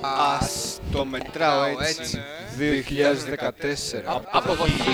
Ας το μετράω έτσι. 2014. Αποδοχή.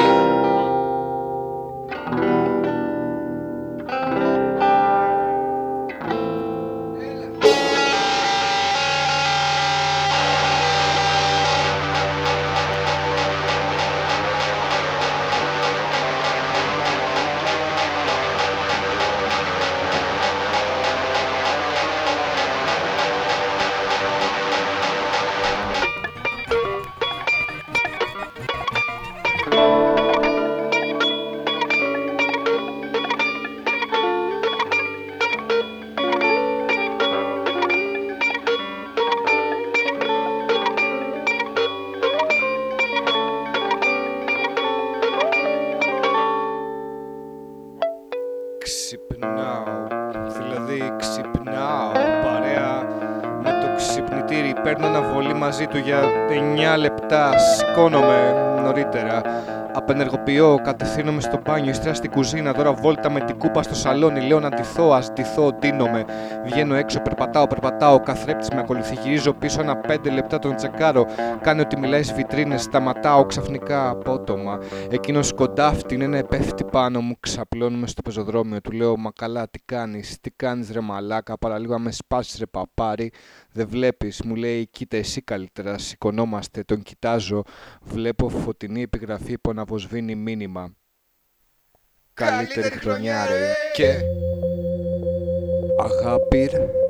Ξυπνάω, δηλαδή ξυπνάω παρέα με το ξυπνητήρι. Παίρνω αναβολή μαζί του για 9 λεπτά. Σηκώνομαι νωρίτερα. Απενεργοποιώ, κατευθύνομαι στο μπάνιο, ύστερα στην κουζίνα. Τώρα βόλτα με την κούπα στο σαλόνι. Λέω να ντυθώ, ας ντυθώ, ντύνομαι. Βγαίνω έξω, περπατάω. Καθρέπτης με ακολουθεί, γυρίζω πίσω ένα 5 λεπτά, τον τσεκάρω. Κάνει ότι μιλάει στις βιτρίνες, σταματάω ξαφνικά απότομα. Εκείνος κοντάφτει, είναι πέφτει πάνω μου. Ξαπλώνουμε στο πεζοδρόμιο. Του λέω: Μα καλά, τι κάνεις ρε μαλάκα, παραλίγο να με σπάσεις ρε παπάρι. Δεν βλέπεις, μου λέει: Κοίτα εσύ καλύτερα. Σηκωνόμαστε, τον κοιτάζω. Βλέπω φωτεινή επιγραφή που αναβοσβήνει μήνυμα. Καλύτερη χρονιά ρε. Και αγάπη